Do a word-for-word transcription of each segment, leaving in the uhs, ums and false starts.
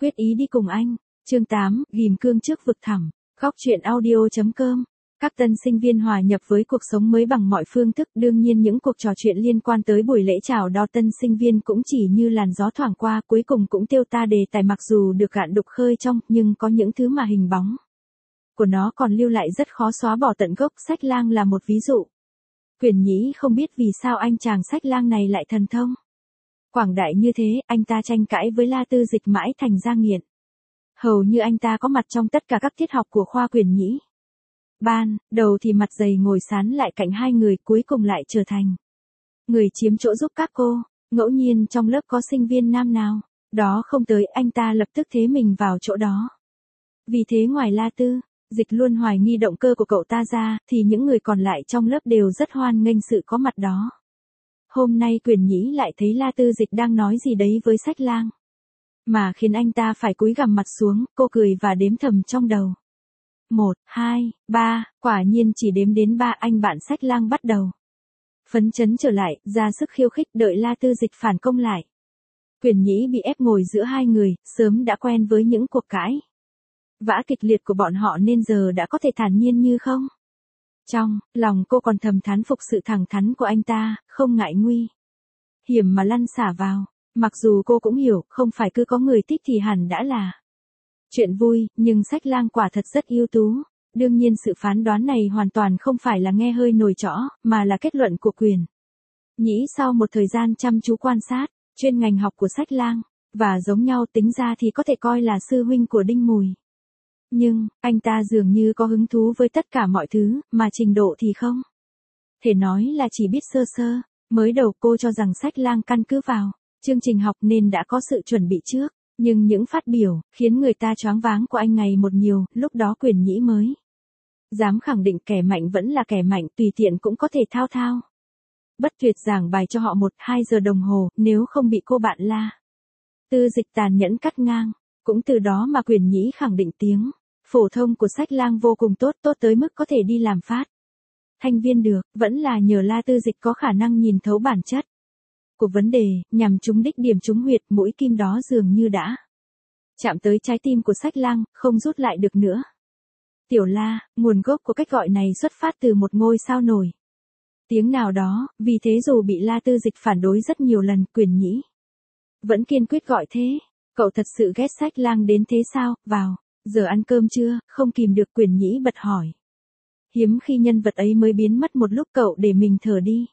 Quyết ý đi cùng anh. Chương tám, ghim cương trước vực thẳm. Góc truyện audio.com. Các tân sinh viên hòa nhập với cuộc sống mới bằng mọi phương thức, đương nhiên những cuộc trò chuyện liên quan tới buổi lễ chào đón tân sinh viên cũng chỉ như làn gió thoảng qua, cuối cùng cũng tiêu ta đề tài, mặc dù được gạn đục khơi trong, nhưng có những thứ mà hình bóng của nó còn lưu lại rất khó xóa bỏ tận gốc. Sách Lang là một ví dụ. Quyền Nhĩ không biết vì sao anh chàng Sách Lang này lại thần thông quảng đại như thế, anh ta tranh cãi với La Tư Dịch mãi thành ra nghiện. Hầu như anh ta có mặt trong tất cả các tiết học của khoa Quyền Nhĩ. Ban đầu thì mặt dày ngồi sán lại cạnh hai người, cuối cùng lại trở thành người chiếm chỗ giúp các cô. Ngẫu nhiên trong lớp có sinh viên nam nào đó không tới, anh ta lập tức thế mình vào chỗ đó. Vì thế ngoài La Tư Dịch luôn hoài nghi động cơ của cậu ta ra, thì những người còn lại trong lớp đều rất hoan nghênh sự có mặt đó. Hôm nay Quyền Nhĩ lại thấy La Tư Dịch đang nói gì đấy với Sách Lang, mà khiến anh ta phải cúi gằm mặt xuống. Cô cười và đếm thầm trong đầu. Một, hai, ba, quả nhiên chỉ đếm đến ba, anh bạn Sách Lang bắt đầu phấn chấn trở lại, ra sức khiêu khích. Đợi La Tư Dịch phản công lại, Quyền Nhĩ bị ép ngồi giữa hai người, sớm đã quen với những cuộc cãi vã kịch liệt của bọn họ nên giờ đã có thể thản nhiên như không. Trong lòng cô còn thầm thán phục sự thẳng thắn của anh ta, không ngại nguy hiểm mà lăn xả vào. Mặc dù cô cũng hiểu, không phải cứ có người thích thì hẳn đã là chuyện vui, nhưng Sách Lang quả thật rất ưu tú. Đương nhiên sự phán đoán này hoàn toàn không phải là nghe hơi nổi trõ, mà là kết luận của Quyền Nhĩ sau một thời gian chăm chú quan sát chuyên ngành học của Sách Lang, và giống nhau tính ra thì có thể coi là sư huynh của Đinh Mùi. Nhưng, anh ta dường như có hứng thú với tất cả mọi thứ, mà trình độ thì không thể nói là chỉ biết sơ sơ. Mới đầu cô cho rằng Sách Lang căn cứ vào chương trình học nên đã có sự chuẩn bị trước, nhưng những phát biểu khiến người ta choáng váng của anh ngày một nhiều, lúc đó Quyền Nhĩ mới dám khẳng định kẻ mạnh vẫn là kẻ mạnh, tùy tiện cũng có thể thao thao bất tuyệt giảng bài cho họ một hai giờ đồng hồ, nếu không bị cô bạn La Tư Dịch tàn nhẫn cắt ngang. Cũng từ đó mà Quyền Nhĩ khẳng định tiếng phổ thông của Sách Lang vô cùng tốt, tốt tới mức có thể đi làm phát thanh viên được, vẫn là nhờ La Tư Dịch có khả năng nhìn thấu bản chất của vấn đề, nhằm trúng đích điểm trúng huyệt. Mũi kim đó dường như đã chạm tới trái tim của Sách Lang, không rút lại được nữa. Tiểu La, nguồn gốc của cách gọi này xuất phát từ một ngôi sao nổi tiếng nào đó, vì thế dù bị La Tư Dịch phản đối rất nhiều lần, Quyền Nhĩ vẫn kiên quyết gọi thế. Cậu thật sự ghét Sách Lang đến thế sao? Vào giờ ăn cơm trưa, không kìm được Quyền Nhĩ bật hỏi. Hiếm khi nhân vật ấy mới biến mất một lúc, cậu để mình thở đi.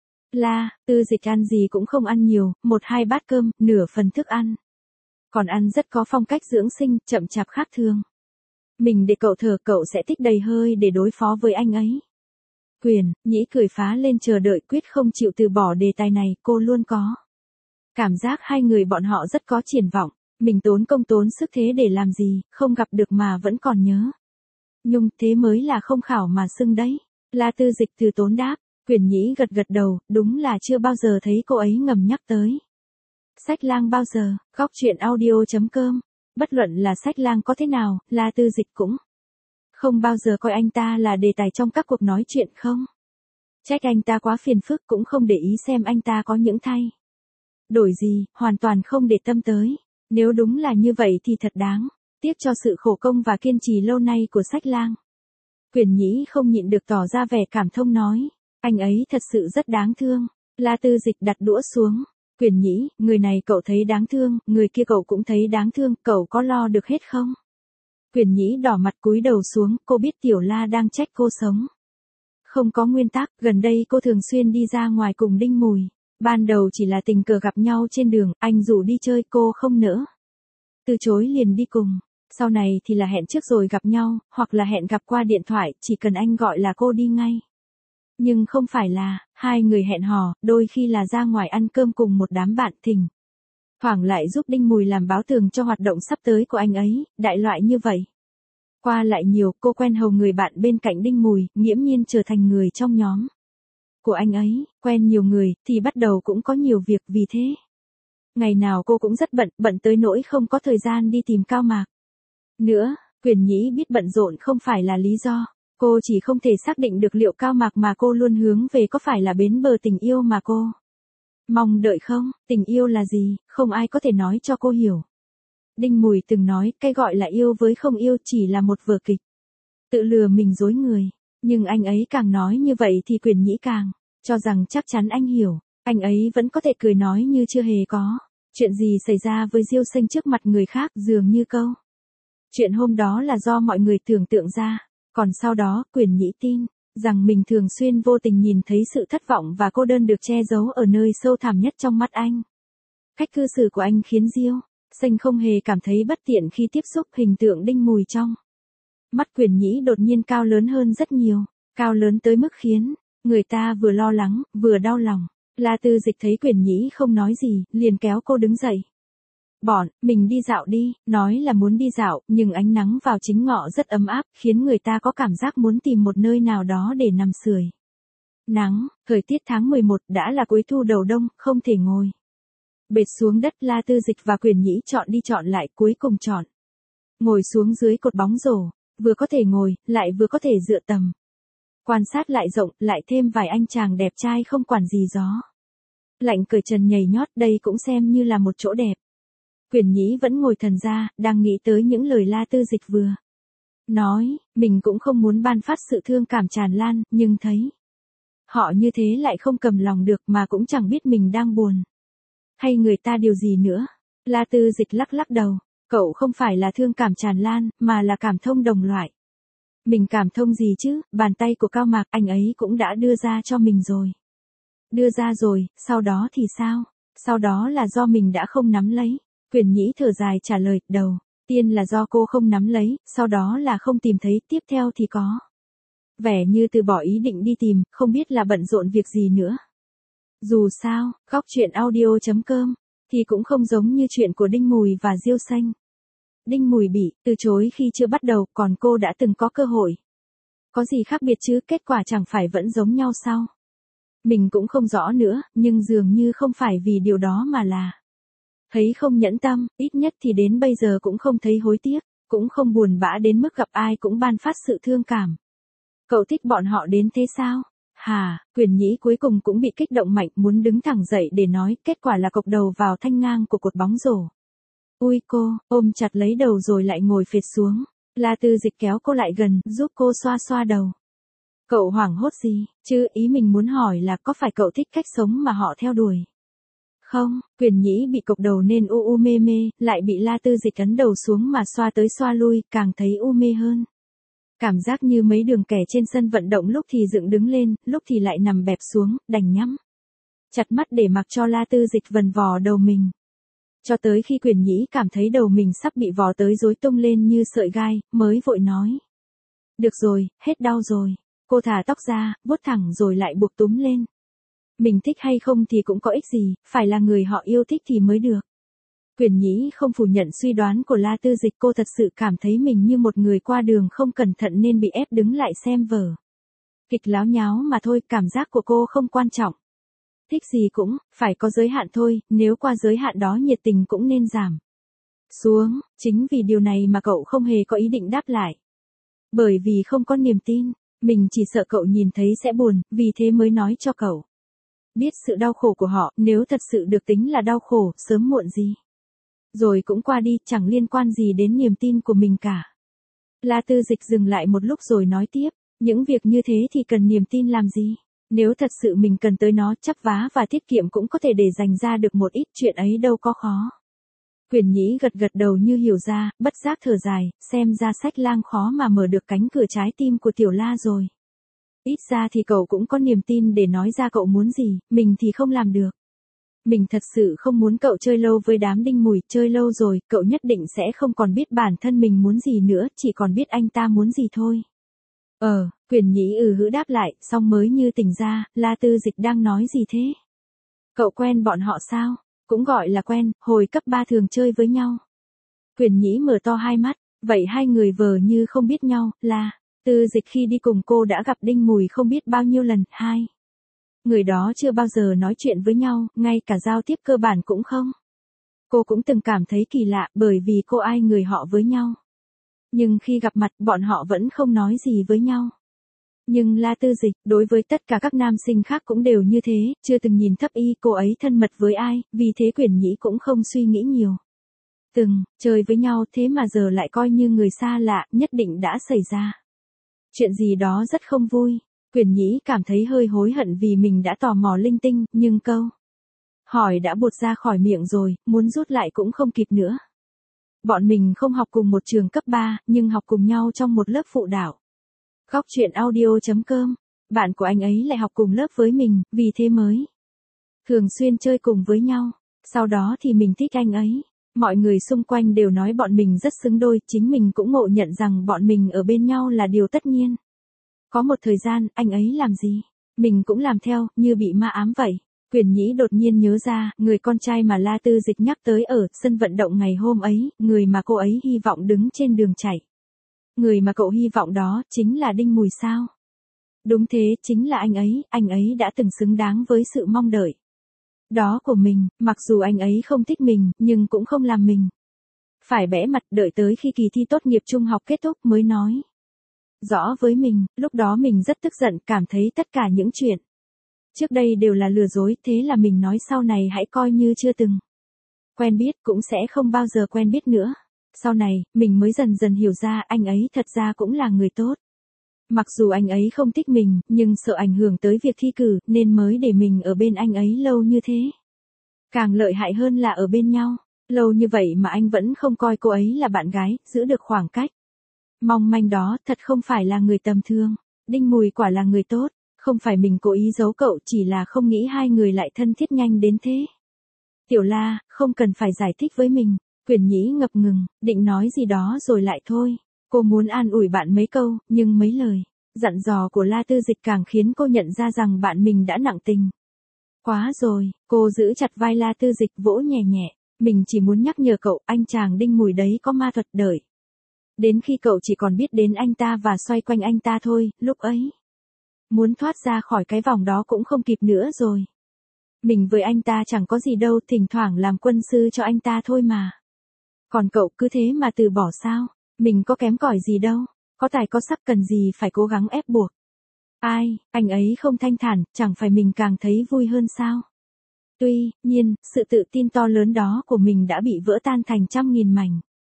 La Tư Dịch ăn gì cũng không ăn nhiều, một hai bát cơm, nửa phần thức ăn. Còn ăn rất có phong cách dưỡng sinh, chậm chạp khác thường. Mình để cậu thở, cậu sẽ tích đầy hơi để đối phó với anh ấy. Quyền Nhĩ cười phá lên, chờ đợi, quyết không chịu từ bỏ đề tài này. Cô luôn có cảm giác hai người bọn họ rất có triển vọng. Mình tốn công tốn sức thế để làm gì, không gặp được mà vẫn còn nhớ nhung, thế mới là không khảo mà xưng đấy. La Tư Dịch từ tốn đáp. Quyền Nhĩ gật gật đầu, đúng là chưa bao giờ thấy cô ấy ngầm nhắc tới Sách Lang bao giờ. Góc truyện audio.com. Bất luận là Sách Lang có thế nào, La Tư Dịch cũng không bao giờ coi anh ta là đề tài trong các cuộc nói chuyện. Không trách anh ta quá phiền phức, cũng không để ý xem anh ta có những thay đổi gì, hoàn toàn không để tâm tới. Nếu đúng là như vậy thì thật đáng tiếc cho sự khổ công và kiên trì lâu nay của Sách Lang. Quyền Nhĩ không nhịn được tỏ ra vẻ cảm thông nói. Anh ấy thật sự rất đáng thương. La Tư Dịch đặt đũa xuống. Quyền Nhĩ, người này cậu thấy đáng thương, người kia cậu cũng thấy đáng thương, cậu có lo được hết không? Quyền Nhĩ đỏ mặt cúi đầu xuống, cô biết Tiểu La đang trách cô sống không có nguyên tắc. Gần đây cô thường xuyên đi ra ngoài cùng Đinh Mùi. Ban đầu chỉ là tình cờ gặp nhau trên đường, anh rủ đi chơi, cô không nỡ từ chối liền đi cùng. Sau này thì là hẹn trước rồi gặp nhau, hoặc là hẹn gặp qua điện thoại, chỉ cần anh gọi là cô đi ngay. Nhưng không phải là hai người hẹn hò, đôi khi là ra ngoài ăn cơm cùng một đám bạn, thỉnh thoảng lại giúp Đinh Mùi làm báo tường cho hoạt động sắp tới của anh ấy, đại loại như vậy. Qua lại nhiều, cô quen hầu người bạn bên cạnh Đinh Mùi, nghiễm nhiên trở thành người trong nhóm của anh ấy. Quen nhiều người thì bắt đầu cũng có nhiều việc, vì thế ngày nào cô cũng rất bận, bận tới nỗi không có thời gian đi tìm Cao Mạc nữa. Quyền Nhĩ biết bận rộn không phải là lý do, cô chỉ không thể xác định được liệu Cao Mạc mà cô luôn hướng về có phải là bến bờ tình yêu mà cô mong đợi không. Tình yêu là gì, không ai có thể nói cho cô hiểu Đinh Mùi từng nói, cái gọi là yêu với không yêu chỉ là một vở kịch. Tự lừa mình dối người. Nhưng anh ấy càng nói như vậy thì Quyền Nhĩ càng cho rằng chắc chắn anh hiểu. Anh ấy vẫn có thể cười nói như chưa hề có. Chuyện gì xảy ra với Diêu Xanh trước mặt người khác dường như câu. Chuyện hôm đó là do mọi người tưởng tượng ra. Còn sau đó, Quyền Nhĩ tin rằng mình thường xuyên vô tình nhìn thấy sự thất vọng và cô đơn được che giấu ở nơi sâu thẳm nhất trong mắt anh. Cách cư xử của anh khiến Diêu Xanh không hề cảm thấy bất tiện khi tiếp xúc hình tượng Đinh Mùi trong mắt Quyền Nhĩ đột nhiên cao lớn hơn rất nhiều, cao lớn tới mức khiến người ta vừa lo lắng, vừa đau lòng. La Tư Dịch thấy Quyền Nhĩ không nói gì, liền kéo cô đứng dậy. Bọn, mình đi dạo đi, nói là muốn đi dạo, nhưng ánh nắng vào chính ngọ rất ấm áp, khiến người ta có cảm giác muốn tìm một nơi nào đó để nằm sưởi. Nắng, thời tiết tháng mười một đã là cuối thu đầu đông, không thể ngồi bệt xuống đất. La Tư Dịch và Quyền Nhĩ chọn đi chọn lại, cuối cùng chọn ngồi xuống dưới cột bóng rổ, vừa có thể ngồi, lại vừa có thể dựa tầm. Quan sát lại rộng, lại thêm vài anh chàng đẹp trai không quản gì gió lạnh cởi trần nhảy nhót, đây cũng xem như là một chỗ đẹp. Quyền Nhĩ vẫn ngồi thần ra, đang nghĩ tới những lời La Tư Dịch vừa nói, mình cũng không muốn ban phát sự thương cảm tràn lan, nhưng thấy họ như thế lại không cầm lòng được mà cũng chẳng biết mình đang buồn hay người ta điều gì nữa. La Tư Dịch lắc lắc đầu, cậu không phải là thương cảm tràn lan, mà là cảm thông đồng loại. Mình cảm thông gì chứ, bàn tay của Cao Mạc anh ấy cũng đã đưa ra cho mình rồi. Đưa ra rồi, sau đó thì sao? Sau đó là do mình đã không nắm lấy. Quyền Nhĩ thở dài trả lời, đầu tiên là do cô không nắm lấy, sau đó là không tìm thấy, tiếp theo thì có vẻ như từ bỏ ý định đi tìm, không biết là bận rộn việc gì nữa. Dù sao, góc chuyện audio chấm com thì cũng không giống như chuyện của Đinh Mùi và Diêu Xanh. Đinh Mùi bị từ chối khi chưa bắt đầu, còn cô đã từng có cơ hội. Có gì khác biệt chứ, kết quả chẳng phải vẫn giống nhau sao? Mình cũng không rõ nữa, nhưng dường như không phải vì điều đó mà là thấy không nhẫn tâm, ít nhất thì đến bây giờ cũng không thấy hối tiếc, cũng không buồn bã đến mức gặp ai cũng ban phát sự thương cảm. Cậu thích bọn họ đến thế sao? Hà, Quyền Nhĩ cuối cùng cũng bị kích động mạnh, muốn đứng thẳng dậy để nói, kết quả là cộc đầu vào thanh ngang của cột bóng rổ. Ui cô, ôm chặt lấy đầu rồi lại ngồi phệt xuống. La Tư Dịch kéo cô lại gần, giúp cô xoa xoa đầu. Cậu hoảng hốt gì, chứ ý mình muốn hỏi là có phải cậu thích cách sống mà họ theo đuổi? Không, Quyền Nhĩ bị cộc đầu nên u u mê mê, lại bị La Tư Dịch ấn đầu xuống mà xoa tới xoa lui, càng thấy u mê hơn. Cảm giác như mấy đường kẻ trên sân vận động lúc thì dựng đứng lên, lúc thì lại nằm bẹp xuống, đành nhắm chặt mắt để mặc cho La Tư Dịch vần vò đầu mình. Cho tới khi Quyền Nhĩ cảm thấy đầu mình sắp bị vò tới rối tung lên như sợi gai, mới vội nói. Được rồi, hết đau rồi. Cô thả tóc ra, vuốt thẳng rồi lại buộc túm lên. Mình thích hay không thì cũng có ích gì, phải là người họ yêu thích thì mới được. Quyền Nhĩ không phủ nhận suy đoán của La Tư Dịch, cô thật sự cảm thấy mình như một người qua đường không cẩn thận nên bị ép đứng lại xem vở kịch láo nháo mà thôi, cảm giác của cô không quan trọng. Thích gì cũng, phải có giới hạn thôi, nếu qua giới hạn đó nhiệt tình cũng nên giảm xuống, chính vì điều này mà cậu không hề có ý định đáp lại. Bởi vì không có niềm tin, mình chỉ sợ cậu nhìn thấy sẽ buồn, vì thế mới nói cho cậu biết sự đau khổ của họ, nếu thật sự được tính là đau khổ, sớm muộn gì rồi cũng qua đi, chẳng liên quan gì đến niềm tin của mình cả. La Tư Dịch dừng lại một lúc rồi nói tiếp, những việc như thế thì cần niềm tin làm gì? Nếu thật sự mình cần tới nó, chắp vá và tiết kiệm cũng có thể để dành ra được một ít, chuyện ấy đâu có khó. Quyền Nhĩ gật gật đầu như hiểu ra, bất giác thở dài, xem ra Sách Lang khó mà mở được cánh cửa trái tim của Tiểu La rồi. Ít ra thì cậu cũng có niềm tin để nói ra cậu muốn gì, mình thì không làm được. Mình thật sự không muốn cậu chơi lâu với đám Đinh Mùi, chơi lâu rồi, cậu nhất định sẽ không còn biết bản thân mình muốn gì nữa, chỉ còn biết anh ta muốn gì thôi. Ờ, Quyền Nhĩ ừ hứ đáp lại, xong mới như tỉnh ra, La Tư Dịch đang nói gì thế? Cậu quen bọn họ sao? Cũng gọi là quen, hồi cấp ba thường chơi với nhau. Quyền Nhĩ mở to hai mắt, vậy hai người vờ như không biết nhau, La Tư Dịch khi đi cùng cô đã gặp Đinh Mùi không biết bao nhiêu lần, hai người đó chưa bao giờ nói chuyện với nhau, ngay cả giao tiếp cơ bản cũng không. Cô cũng từng cảm thấy kỳ lạ, bởi vì cô ai người họ với nhau. Nhưng khi gặp mặt, bọn họ vẫn không nói gì với nhau. Nhưng La Tư Dịch, đối với tất cả các nam sinh khác cũng đều như thế, chưa từng nhìn thấp y cô ấy thân mật với ai, vì thế Quyền Nhĩ cũng không suy nghĩ nhiều. Từng, chơi với nhau thế mà giờ lại coi như người xa lạ, nhất định đã xảy ra chuyện gì đó rất không vui. Quyền Nhĩ cảm thấy hơi hối hận vì mình đã tò mò linh tinh, nhưng câu hỏi đã buột ra khỏi miệng rồi, muốn rút lại cũng không kịp nữa. Bọn mình không học cùng một trường cấp ba, nhưng học cùng nhau trong một lớp phụ đạo. Góc chuyện audio chấm com. Bạn của anh ấy lại học cùng lớp với mình, vì thế mới thường xuyên chơi cùng với nhau. Sau đó thì mình thích anh ấy. Mọi người xung quanh đều nói bọn mình rất xứng đôi, chính mình cũng ngộ nhận rằng bọn mình ở bên nhau là điều tất nhiên. Có một thời gian, anh ấy làm gì, mình cũng làm theo, như bị ma ám vậy. Quyền Nhĩ đột nhiên nhớ ra, người con trai mà La Tư Dịch nhắc tới ở sân vận động ngày hôm ấy, người mà cô ấy hy vọng đứng trên đường chạy. Người mà cậu hy vọng đó, chính là Đinh Mùi sao? Đúng thế, chính là anh ấy, anh ấy đã từng xứng đáng với sự mong đợi đó của mình, mặc dù anh ấy không thích mình, nhưng cũng không làm mình phải bẽ mặt, đợi tới khi kỳ thi tốt nghiệp trung học kết thúc mới nói rõ với mình. Lúc đó mình rất tức giận, cảm thấy tất cả những chuyện trước đây đều là lừa dối, thế là mình nói sau này hãy coi như chưa từng quen biết, cũng sẽ không bao giờ quen biết nữa. Sau này, mình mới dần dần hiểu ra anh ấy thật ra cũng là người tốt. Mặc dù anh ấy không thích mình, nhưng sợ ảnh hưởng tới việc thi cử, nên mới để mình ở bên anh ấy lâu như thế. Càng lợi hại hơn là ở bên nhau lâu như vậy mà anh vẫn không coi cô ấy là bạn gái, giữ được khoảng cách mong manh đó, thật không phải là người tầm thường. Đinh Mùi quả là người tốt, không phải mình cố ý giấu cậu, chỉ là không nghĩ hai người lại thân thiết nhanh đến thế. Tiểu La, không cần phải giải thích với mình. Quyền Nhĩ ngập ngừng, định nói gì đó rồi lại thôi. Cô muốn an ủi bạn mấy câu, nhưng mấy lời dặn dò của La Tư Dịch càng khiến cô nhận ra rằng bạn mình đã nặng tình quá rồi. Cô giữ chặt vai La Tư Dịch, vỗ nhẹ nhẹ. Mình chỉ muốn nhắc nhở cậu, anh chàng Đinh Mùi đấy có ma thuật, đợi đến khi cậu chỉ còn biết đến anh ta và xoay quanh anh ta thôi, lúc ấy muốn thoát ra khỏi cái vòng đó cũng không kịp nữa rồi. Mình với anh ta chẳng có gì đâu, thỉnh thoảng làm quân sư cho anh ta thôi mà. Còn cậu cứ thế mà từ bỏ sao? Mình có kém cỏi gì đâu, có tài có sắc, cần gì phải cố gắng ép buộc. Ai, anh ấy không thanh thản, chẳng phải mình càng thấy vui hơn sao? Tuy nhiên, sự tự tin to lớn đó của mình đã bị vỡ tan thành trăm nghìn mảnh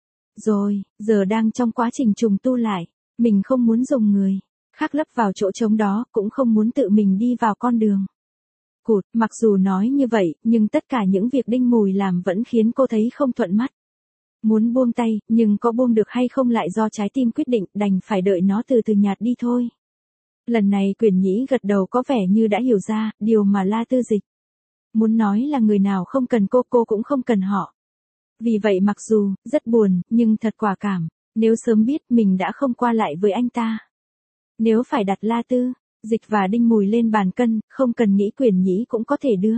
rồi, giờ đang trong quá trình trùng tu lại. Mình không muốn dùng người khác lấp vào chỗ trống đó, cũng không muốn tự mình đi vào con đường cụt. Mặc dù nói như vậy, nhưng tất cả những việc Đinh Mùi làm vẫn khiến cô thấy không thuận mắt. Muốn buông tay, nhưng có buông được hay không lại do trái tim quyết định, đành phải đợi nó từ từ nhạt đi thôi. Lần này Quyền Nhĩ gật đầu, có vẻ như đã hiểu ra, điều mà La Tư Dịch muốn nói là người nào không cần cô, cô cũng không cần họ. Vì vậy mặc dù rất buồn, nhưng thật quả cảm. Nếu sớm biết, mình đã không qua lại với anh ta. Nếu phải đặt La Tư Dịch và Đinh Mùi lên bàn cân, không cần nghĩ Quyền Nhĩ cũng có thể đưa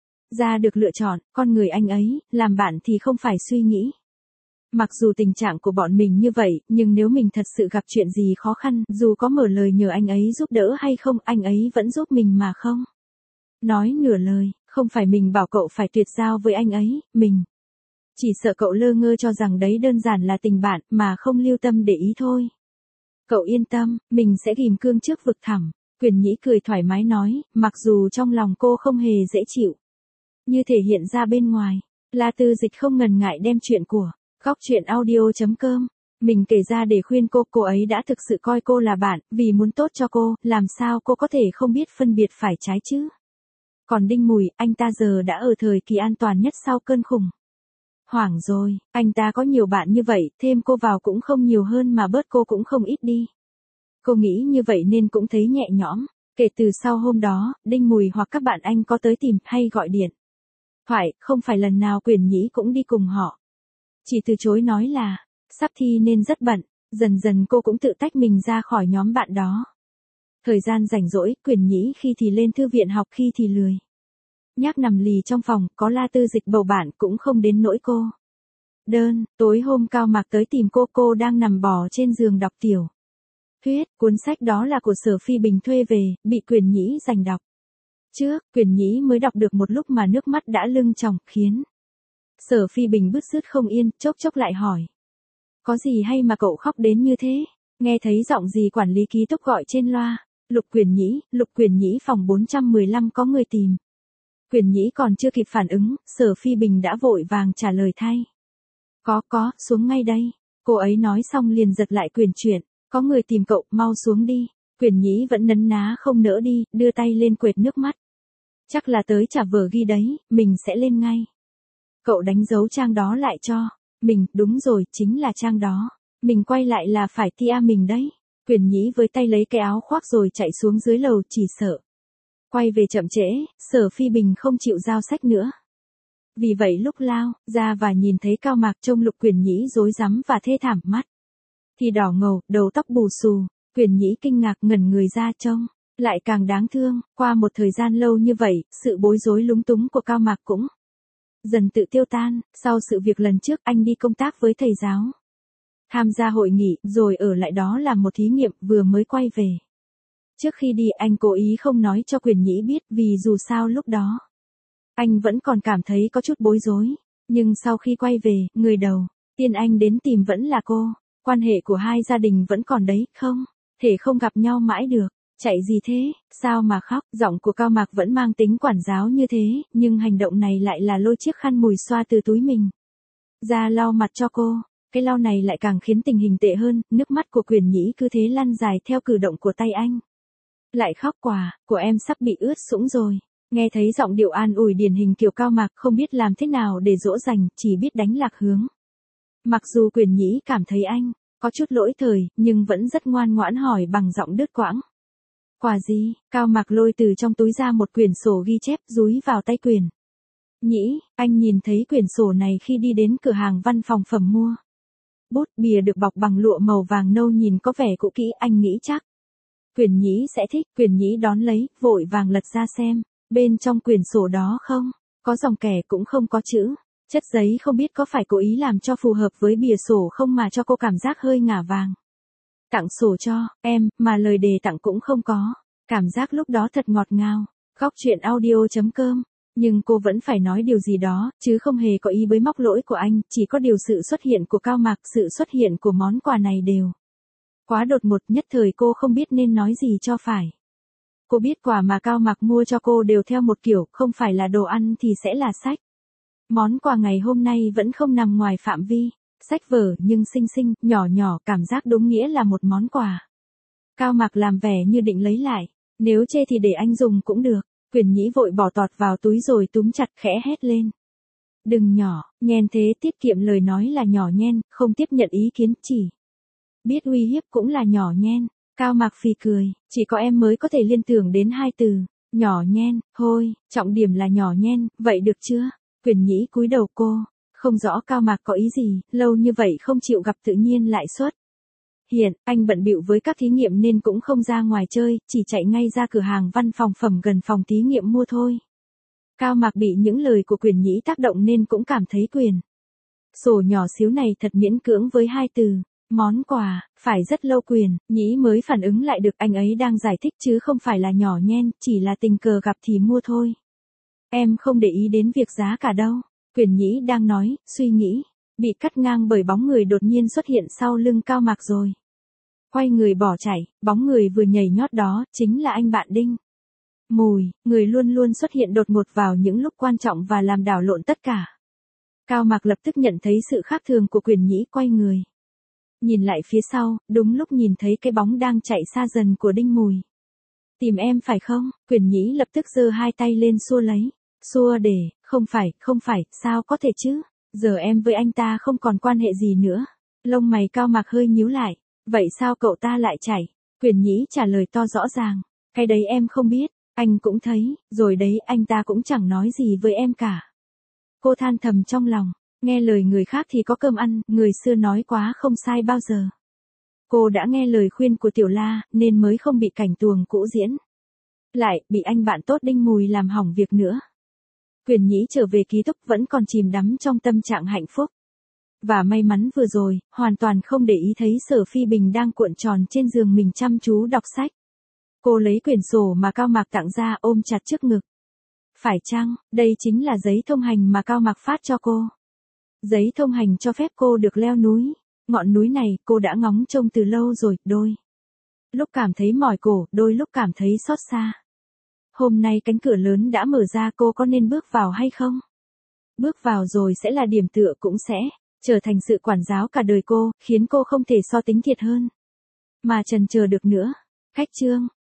ra được lựa chọn. Con người anh ấy, làm bạn thì không phải suy nghĩ. Mặc dù tình trạng của bọn mình như vậy, nhưng nếu mình thật sự gặp chuyện gì khó khăn, dù có mở lời nhờ anh ấy giúp đỡ hay không, anh ấy vẫn giúp mình mà không nói nửa lời. Không phải mình bảo cậu phải tuyệt giao với anh ấy, mình chỉ sợ cậu lơ ngơ cho rằng đấy đơn giản là tình bạn, mà không lưu tâm để ý thôi. Cậu yên tâm, mình sẽ ghim cương trước vực thẳm. Quyền Nhĩ cười thoải mái nói, mặc dù trong lòng cô không hề dễ chịu như thể hiện ra bên ngoài. La Tư Dịch không ngần ngại đem chuyện của góc chuyện audio chấm com mình kể ra để khuyên cô. Cô ấy đã thực sự coi cô là bạn, vì muốn tốt cho cô, làm sao cô có thể không biết phân biệt phải trái chứ. Còn Đinh Mùi, anh ta giờ đã ở thời kỳ an toàn nhất sau cơn khủng hoảng rồi. Anh ta có nhiều bạn như vậy, thêm cô vào cũng không nhiều hơn mà bớt cô cũng không ít đi. Cô nghĩ như vậy nên cũng thấy nhẹ nhõm. Kể từ sau hôm đó, Đinh Mùi hoặc các bạn anh có tới tìm hay gọi điện thoại, không phải lần nào Quyền Nhĩ cũng đi cùng họ. Chỉ từ chối nói là sắp thi nên rất bận. Dần dần cô cũng tự tách mình ra khỏi nhóm bạn đó. Thời gian rảnh rỗi, Quyền Nhĩ khi thì lên thư viện học, khi thì lười nhác nằm lì trong phòng. Có La Tư Dịch bầu bạn cũng không đến nỗi cô đơn. Tối hôm Cao Mạc tới tìm cô, cô đang nằm bò trên giường đọc tiểu thuyết. Cuốn sách đó là của Sở Phi Bình thuê về, bị Quyền Nhĩ giành đọc trước. Quyền Nhĩ mới đọc được một lúc mà nước mắt đã lưng tròng, khiến Sở Phi Bình bứt rứt không yên, chốc chốc lại hỏi. Có gì hay mà cậu khóc đến như thế? Nghe thấy giọng gì quản lý ký túc gọi trên loa. Lục Quyền Nhĩ, Lục Quyền Nhĩ phòng bốn trăm mười lăm có người tìm. Quyền Nhĩ còn chưa kịp phản ứng, Sở Phi Bình đã vội vàng trả lời thay. Có có, xuống ngay đây. Cô ấy nói xong liền giật lại quyển truyện. Có người tìm cậu, mau xuống đi. Quyền Nhĩ vẫn nấn ná không nỡ đi, đưa tay lên quệt nước mắt. Chắc là tới trả vở ghi đấy, mình sẽ lên ngay. Cậu đánh dấu trang đó lại cho. Mình, đúng rồi, chính là trang đó. Mình quay lại là phải tia mình đấy. Quyền Nhĩ với tay lấy cái áo khoác rồi chạy xuống dưới lầu chỉ sợ. Quay về chậm trễ, Sở Phi Bình không chịu giao sách nữa. Vì vậy lúc lao ra và nhìn thấy Cao Mạc trông Lục Quyền Nhĩ rối rắm và thê thảm, mắt thì đỏ ngầu, đầu tóc bù xù. Quyền Nhĩ kinh ngạc ngẩn người ra trông lại càng đáng thương. Qua một thời gian lâu như vậy, sự bối rối lúng túng của Cao Mạc cũng dần tự tiêu tan. Sau sự việc lần trước anh đi công tác với thầy giáo, tham gia hội nghị, rồi ở lại đó làm một thí nghiệm, vừa mới quay về. Trước khi đi anh cố ý không nói cho Quyền Nhĩ biết vì dù sao lúc đó anh vẫn còn cảm thấy có chút bối rối. Nhưng sau khi quay về, người đầu tiên anh đến tìm vẫn là cô. Quan hệ của hai gia đình vẫn còn đấy, không thể không gặp nhau mãi được. Chạy gì thế, sao mà khóc? Giọng của Cao Mạc vẫn mang tính quản giáo như thế, nhưng hành động này lại là lôi chiếc khăn mùi xoa từ túi mình ra lau mặt cho cô. Cái lau này lại càng khiến tình hình tệ hơn, nước mắt của Quyền Nhĩ cứ thế lăn dài theo cử động của tay anh. Lại khóc quả, của em sắp bị ướt sũng rồi. Nghe thấy giọng điệu an ủi điển hình kiểu Cao Mạc không biết làm thế nào để dỗ dành, chỉ biết đánh lạc hướng. Mặc dù Quyền Nhĩ cảm thấy anh có chút lỗi thời, nhưng vẫn rất ngoan ngoãn hỏi bằng giọng đứt quãng. Quà gì? Cao Mạc lôi từ trong túi ra một quyển sổ ghi chép dúi vào tay Quyền Nhĩ. Anh nhìn thấy quyển sổ này khi đi đến cửa hàng văn phòng phẩm mua bút bìa được bọc bằng lụa màu vàng nâu, nhìn có vẻ cũ kỹ, anh nghĩ chắc Quyền Nhĩ sẽ thích. Quyền Nhĩ đón lấy, vội vàng lật ra xem. Bên trong quyển sổ đó không có dòng kẻ cũng không có chữ. Chất giấy không biết có phải cố ý làm cho phù hợp với bìa sổ không mà cho cô cảm giác hơi ngả vàng. Tặng sổ cho em, mà lời đề tặng cũng không có. Cảm giác lúc đó thật ngọt ngào. Góc truyện audio chấm com. Nhưng cô vẫn phải nói điều gì đó, chứ không hề có ý bới móc lỗi của anh, chỉ có điều sự xuất hiện của Cao Mạc, sự xuất hiện của món quà này đều quá đột ngột, nhất thời cô không biết nên nói gì cho phải. Cô biết quà mà Cao Mạc mua cho cô đều theo một kiểu, không phải là đồ ăn thì sẽ là sách. Món quà ngày hôm nay vẫn không nằm ngoài phạm vi sách vở, nhưng xinh xinh, nhỏ nhỏ, cảm giác đúng nghĩa là một món quà. Cao Mạc làm vẻ như định lấy lại. Nếu chê thì để anh dùng cũng được. Quyền Nhĩ vội bỏ tọt vào túi rồi túm chặt, khẽ hét lên. Đừng nhỏ, nhen thế, tiết kiệm lời nói là nhỏ nhen, không tiếp nhận ý kiến, chỉ biết uy hiếp cũng là nhỏ nhen. Cao Mạc phì cười, chỉ có em mới có thể liên tưởng đến hai từ, nhỏ nhen. Thôi, trọng điểm là nhỏ nhen, vậy được chưa? Quyền Nhĩ cúi đầu, cô không rõ Cao Mạc có ý gì, lâu như vậy không chịu gặp tự nhiên lại xuất hiện. Anh bận bịu với các thí nghiệm nên cũng không ra ngoài chơi, chỉ chạy ngay ra cửa hàng văn phòng phẩm gần phòng thí nghiệm mua thôi. Cao Mạc bị những lời của Quyền Nhĩ tác động nên cũng cảm thấy quyển sổ nhỏ xíu này thật miễn cưỡng với hai từ món quà. Phải rất lâu Quyền Nhĩ mới phản ứng lại được anh ấy đang giải thích chứ không phải là nhỏ nhen, chỉ là tình cờ gặp thì mua thôi. Em không để ý đến việc giá cả đâu. Quyền Nhĩ đang nói, suy nghĩ bị cắt ngang bởi bóng người đột nhiên xuất hiện sau lưng Cao Mạc rồi quay người bỏ chạy. Bóng người vừa nhảy nhót đó chính là anh bạn Đinh Mùi, người luôn luôn xuất hiện đột ngột vào những lúc quan trọng và làm đảo lộn tất cả. Cao Mạc lập tức nhận thấy sự khác thường của Quyền Nhĩ, quay người nhìn lại phía sau, đúng lúc nhìn thấy cái bóng đang chạy xa dần của Đinh Mùi. Tìm em phải không? Quyền Nhĩ lập tức giơ hai tay lên xua lấy. Xua để, không phải, không phải, sao có thể chứ? Giờ em với anh ta không còn quan hệ gì nữa. Lông mày Cao Mạc hơi nhíu lại. Vậy sao cậu ta lại chạy? Quyền Nhĩ trả lời to rõ ràng. Cái đấy em không biết, anh cũng thấy, rồi đấy, anh ta cũng chẳng nói gì với em cả. Cô than thầm trong lòng. Nghe lời người khác thì có cơm ăn, người xưa nói quá không sai bao giờ. Cô đã nghe lời khuyên của Tiểu La, nên mới không bị cảnh tuồng cũ diễn lại, bị anh bạn tốt Đinh Mùi làm hỏng việc nữa. Quyền Nhĩ trở về ký túc vẫn còn chìm đắm trong tâm trạng hạnh phúc và may mắn vừa rồi, hoàn toàn không để ý thấy Sở Phi Bình đang cuộn tròn trên giường mình chăm chú đọc sách. Cô lấy quyển sổ mà Cao Mạc tặng ra, ôm chặt trước ngực. Phải chăng, đây chính là giấy thông hành mà Cao Mạc phát cho cô? Giấy thông hành cho phép cô được leo núi. Ngọn núi này cô đã ngóng trông từ lâu rồi, đôi lúc cảm thấy mỏi cổ, đôi lúc cảm thấy xót xa. Hôm nay cánh cửa lớn đã mở ra, cô có nên bước vào hay không? Bước vào rồi sẽ là điểm tựa, cũng sẽ trở thành sự quản giáo cả đời cô, khiến cô không thể so tính thiệt hơn. Mà chần chờ được nữa. Khách chương.